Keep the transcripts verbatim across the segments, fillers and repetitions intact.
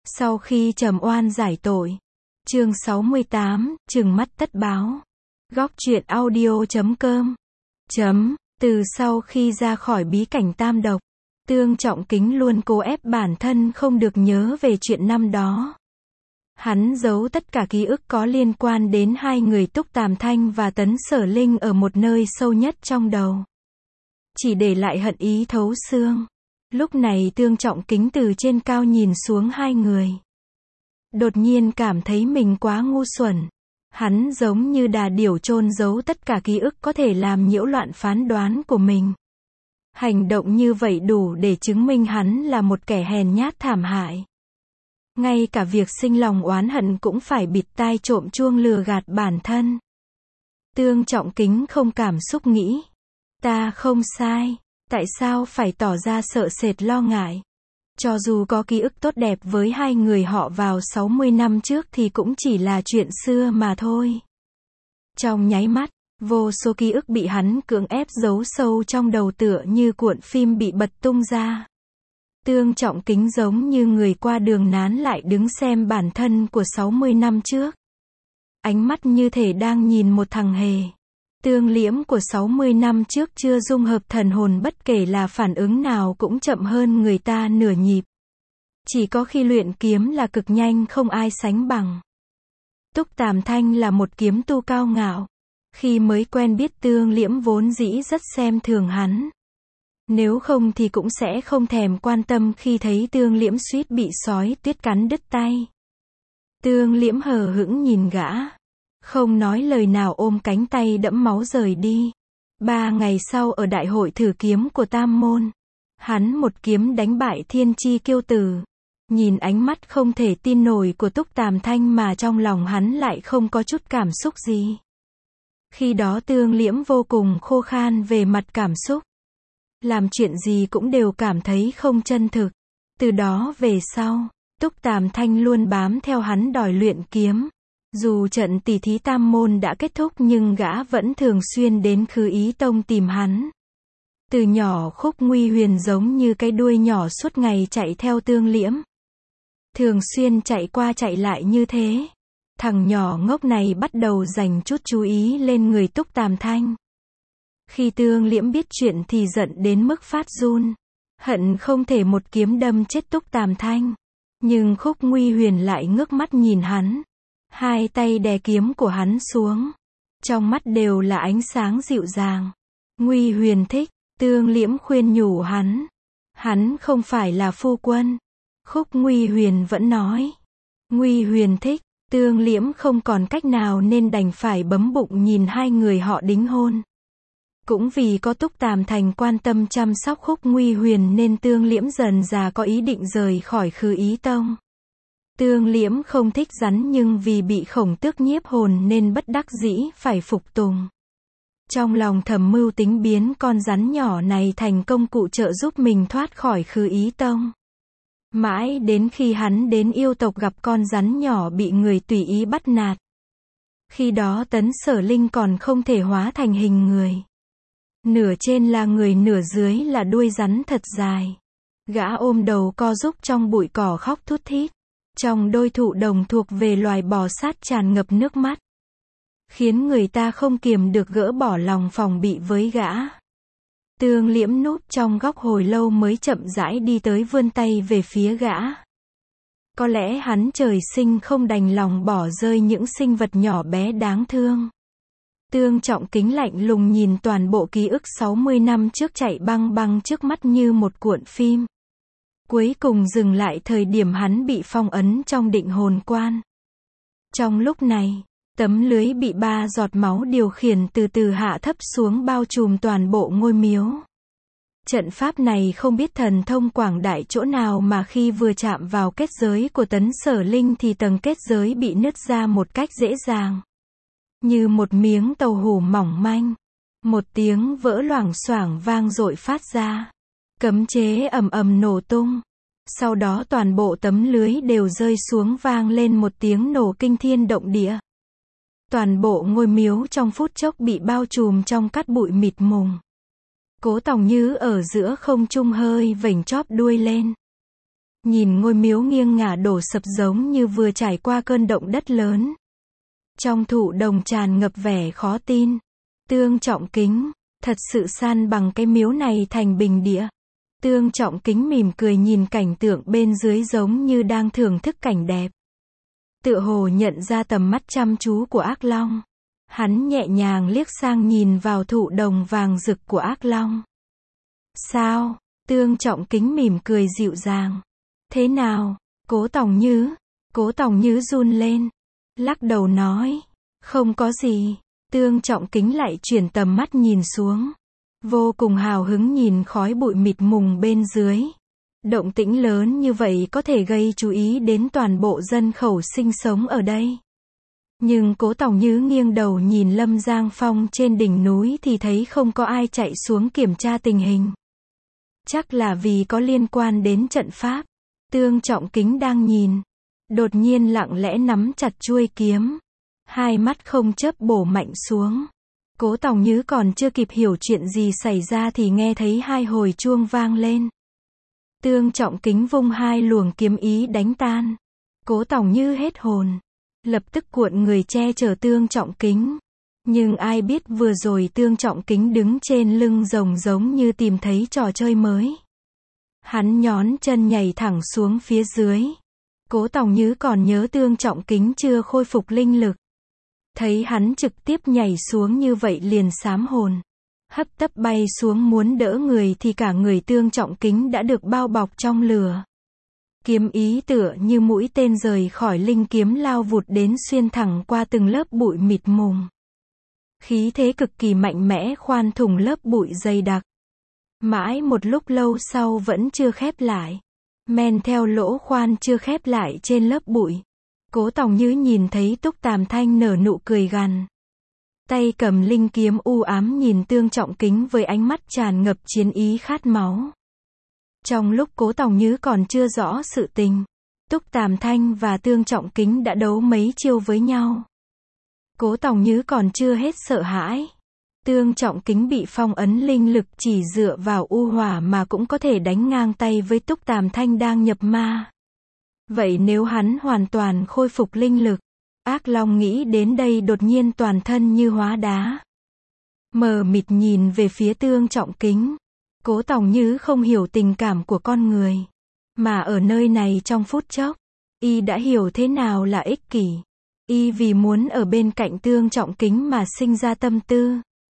Sau khi trầm oan giải tội. Chương sáu mươi tám, trừng mắt tất báo. Góc truyện audio chấm com. Chấm, từ sau khi ra khỏi bí cảnh tam độc, Tương Trọng Kính luôn cố ép bản thân không được nhớ về chuyện năm đó. Hắn giấu tất cả ký ức có liên quan đến hai người Túc Tàm Thanh và Tấn Sở Linh ở một nơi sâu nhất trong đầu. Chỉ để lại hận ý thấu xương. Lúc này Tương Trọng Kính từ trên cao nhìn xuống hai người. Đột nhiên cảm thấy mình quá ngu xuẩn. Hắn giống như đà điểu chôn giấu tất cả ký ức có thể làm nhiễu loạn phán đoán của mình. Hành động như vậy đủ để chứng minh hắn là một kẻ hèn nhát thảm hại. Ngay cả việc sinh lòng oán hận cũng phải bịt tai trộm chuông lừa gạt bản thân. Tương Trọng Kính không cảm xúc nghĩ. Ta không sai. Tại sao phải tỏ ra sợ sệt lo ngại? Cho dù có ký ức tốt đẹp với hai người họ vào sáu mươi năm trước thì cũng chỉ là chuyện xưa mà thôi. Trong nháy mắt, vô số ký ức bị hắn cưỡng ép giấu sâu trong đầu tựa như cuộn phim bị bật tung ra. Tương Trọng Kính giống như người qua đường nán lại đứng xem bản thân của sáu mươi năm trước. Ánh mắt như thể đang nhìn một thằng hề. Tương Liễm của sáu mươi năm trước chưa dung hợp thần hồn, bất kể là phản ứng nào cũng chậm hơn người ta nửa nhịp. Chỉ có khi luyện kiếm là cực nhanh không ai sánh bằng. Túc Tàm Thanh là một kiếm tu cao ngạo. Khi mới quen biết Tương Liễm vốn dĩ rất xem thường hắn. Nếu không thì cũng sẽ không thèm quan tâm khi thấy Tương Liễm suýt bị sói tuyết cắn đứt tay. Tương Liễm hờ hững nhìn gã. Không nói lời nào ôm cánh tay đẫm máu rời đi. Ba ngày sau ở đại hội thử kiếm của Tam Môn, hắn một kiếm đánh bại Thiên Chi Kiêu Tử. Nhìn ánh mắt không thể tin nổi của Túc Tàm Thanh mà trong lòng hắn lại không có chút cảm xúc gì. Khi đó Tương Liễm vô cùng khô khan về mặt cảm xúc. Làm chuyện gì cũng đều cảm thấy không chân thực. Từ đó về sau, Túc Tàm Thanh luôn bám theo hắn đòi luyện kiếm. Dù trận tỷ thí Tam Môn đã kết thúc nhưng gã vẫn thường xuyên đến Khứ Ý Tông tìm hắn. Từ nhỏ Khúc Nguy Huyền giống như cái đuôi nhỏ suốt ngày chạy theo Tương Liễm. Thường xuyên chạy qua chạy lại như thế. Thằng nhỏ ngốc này bắt đầu dành chút chú ý lên người Túc Tàm Thanh. Khi Tương Liễm biết chuyện thì giận đến mức phát run. Hận không thể một kiếm đâm chết Túc Tàm Thanh. Nhưng Khúc Nguy Huyền lại ngước mắt nhìn hắn. Hai tay đè kiếm của hắn xuống. Trong mắt đều là ánh sáng dịu dàng. Nguy Huyền thích. Tương Liễm khuyên nhủ hắn. Hắn không phải là phu quân. Khúc Nguy Huyền vẫn nói. Nguy Huyền thích. Tương Liễm không còn cách nào nên đành phải bấm bụng nhìn hai người họ đính hôn. Cũng vì có Túc Tàm Thành quan tâm chăm sóc Khúc Nguy Huyền nên Tương Liễm dần dà có ý định rời khỏi Khứ Ý Tông. Tương Liễm không thích rắn nhưng vì bị Khổng Tước nhiếp hồn nên bất đắc dĩ phải phục tùng. Trong lòng thầm mưu tính biến con rắn nhỏ này thành công cụ trợ giúp mình thoát khỏi Khứ Ý Tông. Mãi đến khi hắn đến yêu tộc gặp con rắn nhỏ bị người tùy ý bắt nạt. Khi đó Tấn Sở Linh còn không thể hóa thành hình người. Nửa trên là người nửa dưới là đuôi rắn thật dài. Gã ôm đầu co rúc trong bụi cỏ khóc thút thít. Trong đôi thụ đồng thuộc về loài bò sát tràn ngập nước mắt. Khiến người ta không kiềm được gỡ bỏ lòng phòng bị với gã. Tương Liễm núp trong góc hồi lâu mới chậm rãi đi tới vươn tay về phía gã. Có lẽ hắn trời sinh không đành lòng bỏ rơi những sinh vật nhỏ bé đáng thương. Tương Trọng Kính lạnh lùng nhìn toàn bộ ký ức sáu mươi năm trước chạy băng băng trước mắt như một cuộn phim. Cuối cùng dừng lại thời điểm hắn bị phong ấn trong định hồn quan. Trong lúc này, tấm lưới bị ba giọt máu điều khiển từ từ hạ thấp xuống bao trùm toàn bộ ngôi miếu. Trận pháp này không biết thần thông quảng đại chỗ nào mà khi vừa chạm vào kết giới của Tấn Sở Linh thì tầng kết giới bị nứt ra một cách dễ dàng. Như một miếng tàu hủ mỏng manh. Một tiếng vỡ loảng xoảng vang dội phát ra. Cấm chế ầm ầm nổ tung. Sau đó toàn bộ tấm lưới đều rơi xuống vang lên một tiếng nổ kinh thiên động địa. Toàn bộ ngôi miếu trong phút chốc bị bao trùm trong cát bụi mịt mùng. Cố Tòng Như ở giữa không trung hơi vểnh chóp đuôi lên. nhìn ngôi miếu nghiêng ngả đổ sập giống như vừa trải qua cơn động đất lớn. Trong thụ đồng tràn ngập vẻ khó tin. Tương Trọng Kính, thật sự san bằng cái miếu này thành bình địa. Tương Trọng Kính mỉm cười nhìn cảnh tượng bên dưới giống như đang thưởng thức cảnh đẹp. Tựa hồ nhận ra tầm mắt chăm chú của ác long. Hắn nhẹ nhàng liếc sang nhìn vào thụ đồng vàng rực của ác long. Sao? Tương Trọng Kính mỉm cười dịu dàng. Thế nào? Cố Tòng Nhứ. Cố Tòng Nhứ run lên. Lắc đầu nói. Không có gì. Tương Trọng Kính lại chuyển tầm mắt nhìn xuống. Vô cùng hào hứng nhìn khói bụi mịt mùng bên dưới. Động tĩnh lớn như vậy có thể gây chú ý đến toàn bộ dân khẩu sinh sống ở đây. Nhưng Cố Tòng Nhứ nghiêng đầu nhìn Lâm Giang Phong trên đỉnh núi thì thấy không có ai chạy xuống kiểm tra tình hình. Chắc là vì có liên quan đến trận pháp. Tương Trọng Kính đang nhìn. Đột nhiên lặng lẽ nắm chặt chuôi kiếm. Hai mắt không chớp bổ mạnh xuống. Cố Tòng Nhứ còn chưa kịp hiểu chuyện gì xảy ra thì nghe thấy hai hồi chuông vang lên. Tương Trọng Kính vung hai luồng kiếm ý đánh tan. Cố Tòng Nhứ hết hồn. Lập tức cuộn người che chở Tương Trọng Kính. Nhưng ai biết vừa rồi Tương Trọng Kính đứng trên lưng rồng giống như tìm thấy trò chơi mới. Hắn nhón chân nhảy thẳng xuống phía dưới. Cố Tòng Nhứ còn nhớ Tương Trọng Kính chưa khôi phục linh lực. Thấy hắn trực tiếp nhảy xuống như vậy liền sám hồn. Hấp tấp bay xuống muốn đỡ người thì cả người Tương Trọng Kính đã được bao bọc trong lửa. Kiếm ý tựa như mũi tên rời khỏi linh kiếm lao vụt đến xuyên thẳng qua từng lớp bụi mịt mùng. Khí thế cực kỳ mạnh mẽ khoan thủng lớp bụi dày đặc. Mãi một lúc lâu sau vẫn chưa khép lại. Men theo lỗ khoan chưa khép lại trên lớp bụi. Cố Tòng Nhứ nhìn thấy Túc Tàm Thanh nở nụ cười gằn. Tay cầm linh kiếm u ám nhìn Tương Trọng Kính với ánh mắt tràn ngập chiến ý khát máu. Trong lúc Cố Tòng Nhứ còn chưa rõ sự tình, Túc Tàm Thanh và Tương Trọng Kính đã đấu mấy chiêu với nhau. Cố Tòng Nhứ còn chưa hết sợ hãi. Tương Trọng Kính bị phong ấn linh lực chỉ dựa vào u hỏa mà cũng có thể đánh ngang tay với Túc Tàm Thanh đang nhập ma. Vậy nếu hắn hoàn toàn khôi phục linh lực, ác long nghĩ đến đây đột nhiên toàn thân như hóa đá. Mờ mịt nhìn về phía Tương Trọng Kính. Cố Tòng Nhứ không hiểu tình cảm của con người. Mà ở nơi này trong phút chốc, y đã hiểu thế nào là ích kỷ. Y vì muốn ở bên cạnh Tương Trọng Kính mà sinh ra tâm tư.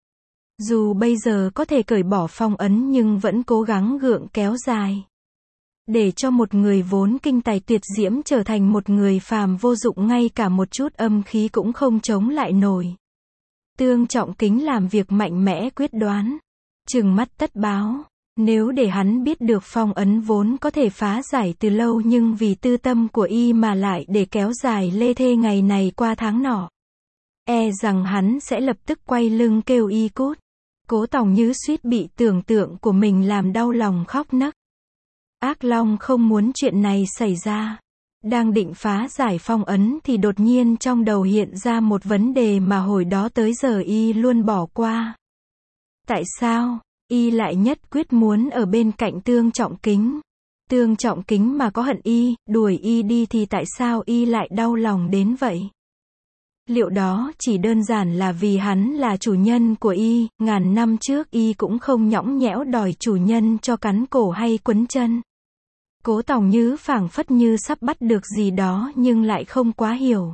Dù bây giờ có thể cởi bỏ phong ấn nhưng vẫn cố gắng gượng kéo dài. Để cho một người vốn kinh tài tuyệt diễm trở thành một người phàm vô dụng ngay cả một chút âm khí cũng không chống lại nổi. Tương Trọng Kính làm việc mạnh mẽ quyết đoán. Trừng mắt tất báo. Nếu để hắn biết được phong ấn vốn có thể phá giải từ lâu nhưng vì tư tâm của y mà lại để kéo dài lê thê ngày này qua tháng nọ. E rằng hắn sẽ lập tức quay lưng kêu y cút. Cố Tòng Nhứ suýt bị tưởng tượng của mình làm đau lòng khóc nấc. Ác long không muốn chuyện này xảy ra. Đang định phá giải phong ấn thì đột nhiên trong đầu hiện ra một vấn đề mà hồi đó tới giờ y luôn bỏ qua. Tại sao y lại nhất quyết muốn ở bên cạnh Tương Trọng Kính? Tương Trọng Kính mà có hận y, đuổi y đi thì tại sao y lại đau lòng đến vậy? Liệu đó chỉ đơn giản là vì hắn là chủ nhân của y, ngàn năm trước y cũng không nhõng nhẽo đòi chủ nhân cho cắn cổ hay quấn chân. Cố Tòng Nhứ phảng phất như sắp bắt được gì đó nhưng lại không quá hiểu.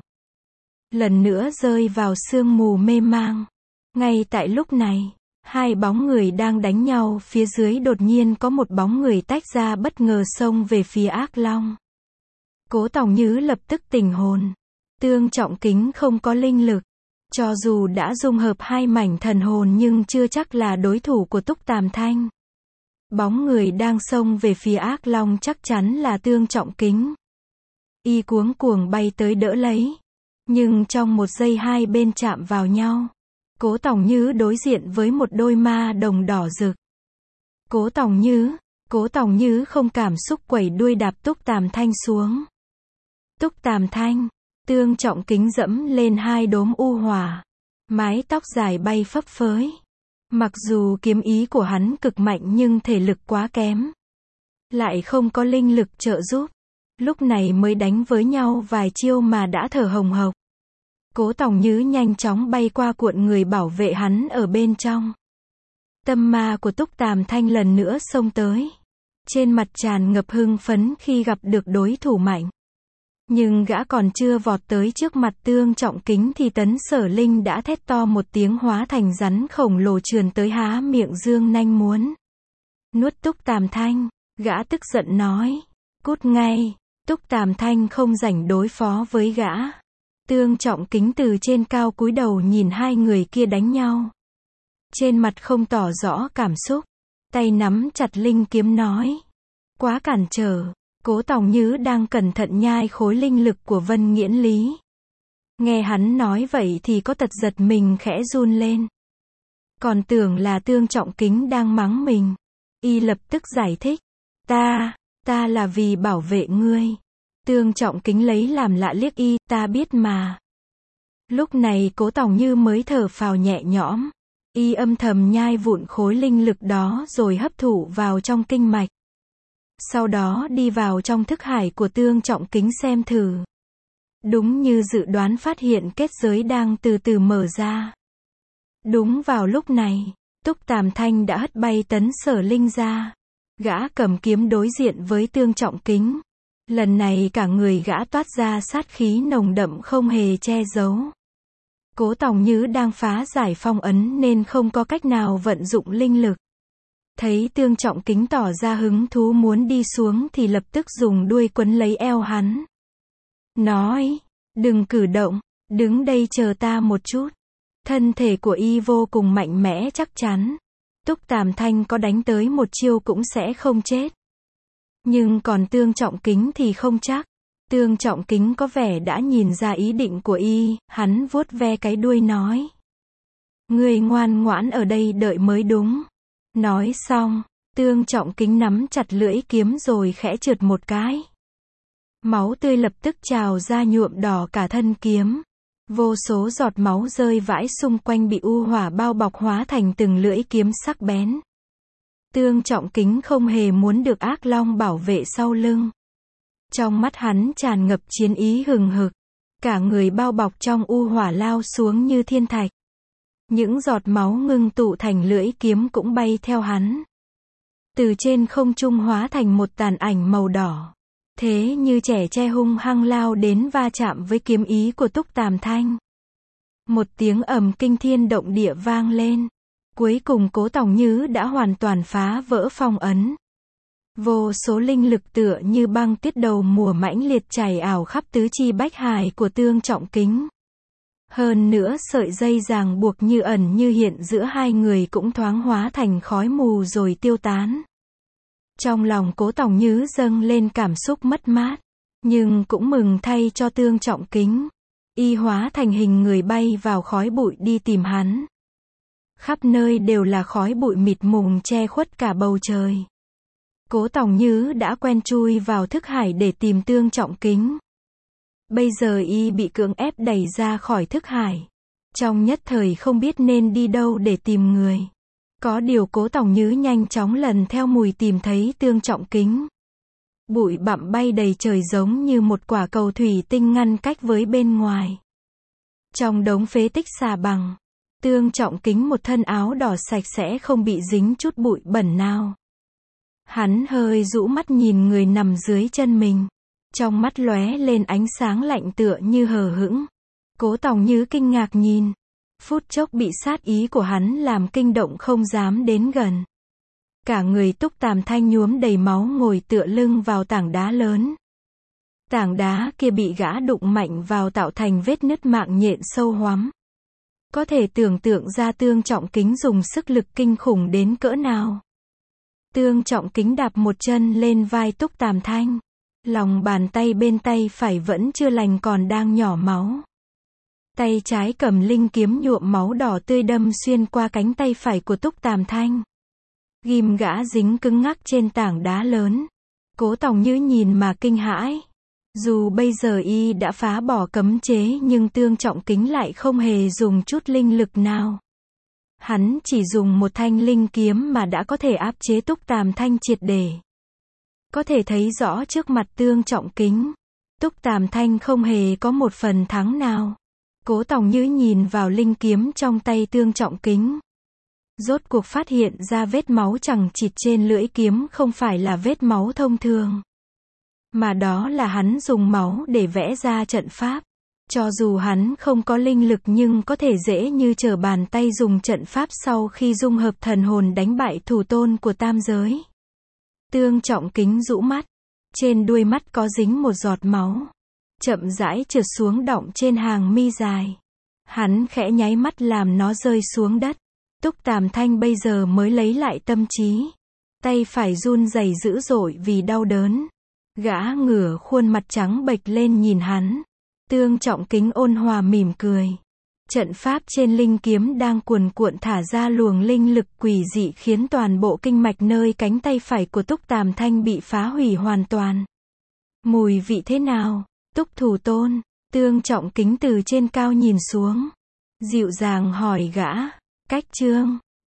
Lần nữa rơi vào sương mù mê mang. Ngay tại lúc này, hai bóng người đang đánh nhau phía dưới đột nhiên có một bóng người tách ra bất ngờ xông về phía ác long. Cố Tòng Nhứ lập tức tỉnh hồn. Tương Trọng Kính không có linh lực. Cho dù đã dung hợp hai mảnh thần hồn nhưng chưa chắc là đối thủ của Túc Tàm Thanh. Bóng người đang xông về phía ác long chắc chắn là Tương Trọng Kính. Y cuống cuồng bay tới đỡ lấy. Nhưng trong một giây hai bên chạm vào nhau. Cố Tòng Nhứ đối diện với một đôi ma đồng đỏ rực. Cố Tòng Nhứ, Cố Tòng Nhứ không cảm xúc quẩy đuôi đạp Túc Tàm Thanh xuống. Túc Tàm Thanh, Tương Trọng Kính dẫm lên hai đốm u hỏa. Mái tóc dài bay phấp phới. Mặc dù kiếm ý của hắn cực mạnh nhưng thể lực quá kém. lại không có linh lực trợ giúp. Lúc này mới đánh với nhau vài chiêu mà đã thở hồng hộc. Cố Tòng Nhứ nhanh chóng bay qua cuộn người bảo vệ hắn ở bên trong. Tâm ma của Túc Tàm Thanh lần nữa xông tới. Trên mặt tràn ngập hưng phấn khi gặp được đối thủ mạnh. Nhưng gã còn chưa vọt tới trước mặt Tương Trọng Kính thì Tấn Sở Linh đã thét to một tiếng hóa thành rắn khổng lồ trườn tới há miệng dương nanh muốn nuốt Túc Tàm Thanh. Gã tức giận nói, cút ngay. Túc Tàm Thanh không rảnh đối phó với gã. Tương Trọng Kính từ trên cao cúi đầu nhìn hai người kia đánh nhau. Trên mặt không tỏ rõ cảm xúc. Tay nắm chặt linh kiếm nói, quá cản trở. Cố Tòng Nhứ đang cẩn thận nhai khối linh lực của Vân Nghiễn Lý. Nghe hắn nói vậy thì có tật giật mình khẽ run lên. Còn tưởng là Tương Trọng Kính đang mắng mình. Y lập tức giải thích, ta, ta là vì bảo vệ ngươi. Tương Trọng Kính lấy làm lạ liếc y, ta biết mà. Lúc này Cố Tòng Như mới thở phào nhẹ nhõm. Y âm thầm nhai vụn khối linh lực đó rồi hấp thụ vào trong kinh mạch. Sau đó đi vào trong thức hải của Tương Trọng Kính xem thử. Đúng như dự đoán, phát hiện kết giới đang từ từ mở ra. Đúng vào lúc này, Túc Tàm Thanh đã hất bay Tấn Sở Linh ra. Gã cầm kiếm đối diện với Tương Trọng Kính. Lần này cả người gã toát ra sát khí nồng đậm không hề che giấu. Cố Tòng Nhứ đang phá giải phong ấn nên không có cách nào vận dụng linh lực. Thấy Tương Trọng Kính tỏ ra hứng thú muốn đi xuống thì lập tức dùng đuôi quấn lấy eo hắn. Nói, đừng cử động, đứng đây chờ ta một chút. Thân thể của y vô cùng mạnh mẽ chắc chắn. Túc Tàm Thanh có đánh tới một chiêu cũng sẽ không chết. Nhưng còn Tương Trọng Kính thì không chắc. Tương Trọng Kính có vẻ đã nhìn ra ý định của y, hắn vuốt ve cái đuôi nói. Ngươi ngoan ngoãn ở đây đợi mới đúng. Nói xong, Tương Trọng Kính nắm chặt lưỡi kiếm rồi khẽ trượt một cái. Máu tươi lập tức trào ra nhuộm đỏ cả thân kiếm. Vô số giọt máu rơi vãi xung quanh bị u hỏa bao bọc hóa thành từng lưỡi kiếm sắc bén. Tương Trọng Kính không hề muốn được ác long bảo vệ sau lưng. Trong mắt hắn tràn ngập chiến ý hừng hực. Cả người bao bọc trong u hỏa lao xuống như thiên thạch. Những giọt máu ngưng tụ thành lưỡi kiếm cũng bay theo hắn. Từ trên không trung hóa thành một tàn ảnh màu đỏ. Thế như trẻ tre hung hăng lao đến va chạm với kiếm ý của Túc Tàm Thanh. Một tiếng ầm kinh thiên động địa vang lên. Cuối cùng Cố Tòng Nhứ đã hoàn toàn phá vỡ phong ấn. Vô số linh lực tựa như băng tuyết đầu mùa mãnh liệt chảy ảo khắp tứ chi bách hải của Tương Trọng Kính. Hơn nữa sợi dây ràng buộc như ẩn như hiện giữa hai người cũng thoáng hóa thành khói mù rồi tiêu tán. Trong lòng Cố Tòng Nhứ dâng lên cảm xúc mất mát, nhưng cũng mừng thay cho Tương Trọng Kính. Y hóa thành hình người bay vào khói bụi đi tìm hắn. Khắp nơi đều là khói bụi mịt mùng che khuất cả bầu trời. Cố Tòng Nhứ đã quen chui vào thức hải để tìm Tương Trọng Kính. Bây giờ y bị cưỡng ép đẩy ra khỏi thức hải. Trong nhất thời không biết nên đi đâu để tìm người. Có điều Cố Tòng Nhứ nhanh chóng lần theo mùi tìm thấy Tương Trọng Kính. Bụi bặm bay đầy trời giống như một quả cầu thủy tinh ngăn cách với bên ngoài. Trong đống phế tích xà bằng, Tương Trọng Kính một thân áo đỏ sạch sẽ không bị dính chút bụi bẩn nào. Hắn hơi rũ mắt nhìn người nằm dưới chân mình. Trong mắt lóe lên ánh sáng lạnh tựa như hờ hững. Cố Tòng Nhứ kinh ngạc nhìn. Phút chốc bị sát ý của hắn làm kinh động không dám đến gần. Cả người Túc Tàm Thanh nhuốm đầy máu ngồi tựa lưng vào tảng đá lớn. Tảng đá kia bị gã đụng mạnh vào tạo thành vết nứt mạng nhện sâu hoắm. Có thể tưởng tượng ra Tương Trọng Kính dùng sức lực kinh khủng đến cỡ nào. Tương Trọng Kính đạp một chân lên vai Túc Tàm Thanh. Lòng bàn tay bên tay phải vẫn chưa lành còn đang nhỏ máu. Tay trái cầm linh kiếm nhuộm máu đỏ tươi đâm xuyên qua cánh tay phải của Túc Tàm Thanh. Ghim gã dính cứng ngắc trên tảng đá lớn. Cố Tòng Nhứ nhìn mà kinh hãi. Dù bây giờ y đã phá bỏ cấm chế nhưng Tương Trọng Kính lại không hề dùng chút linh lực nào. Hắn chỉ dùng một thanh linh kiếm mà đã có thể áp chế Túc Tàm Thanh triệt để. Có thể thấy rõ trước mặt Tương Trọng Kính, Túc Tàm Thanh không hề có một phần thắng nào. Cố Tòng Như nhìn vào linh kiếm trong tay Tương Trọng Kính. Rốt cuộc phát hiện ra vết máu chằng chịt trên lưỡi kiếm không phải là vết máu thông thường, mà đó là hắn dùng máu để vẽ ra trận pháp. Cho dù hắn không có linh lực nhưng có thể dễ như trở bàn tay dùng trận pháp sau khi dung hợp thần hồn đánh bại thủ tôn của tam giới. Tương Trọng Kính rũ mắt. Trên đuôi mắt có dính một giọt máu. Chậm rãi trượt xuống đọng trên hàng mi dài. Hắn khẽ nháy mắt làm nó rơi xuống đất. Túc Tàm Thanh bây giờ mới lấy lại tâm trí. Tay phải run rẩy dữ dội vì đau đớn. Gã ngửa khuôn mặt trắng bệch lên nhìn hắn. Tương Trọng Kính ôn hòa mỉm cười. Trận pháp trên linh kiếm đang cuồn cuộn thả ra luồng linh lực quỷ dị khiến toàn bộ kinh mạch nơi cánh tay phải của Túc Tàm Thanh bị phá hủy hoàn toàn. Mùi vị thế nào? Túc thủ tôn. Tương Trọng Kính từ trên cao nhìn xuống. Dịu dàng hỏi gã. Cách chương.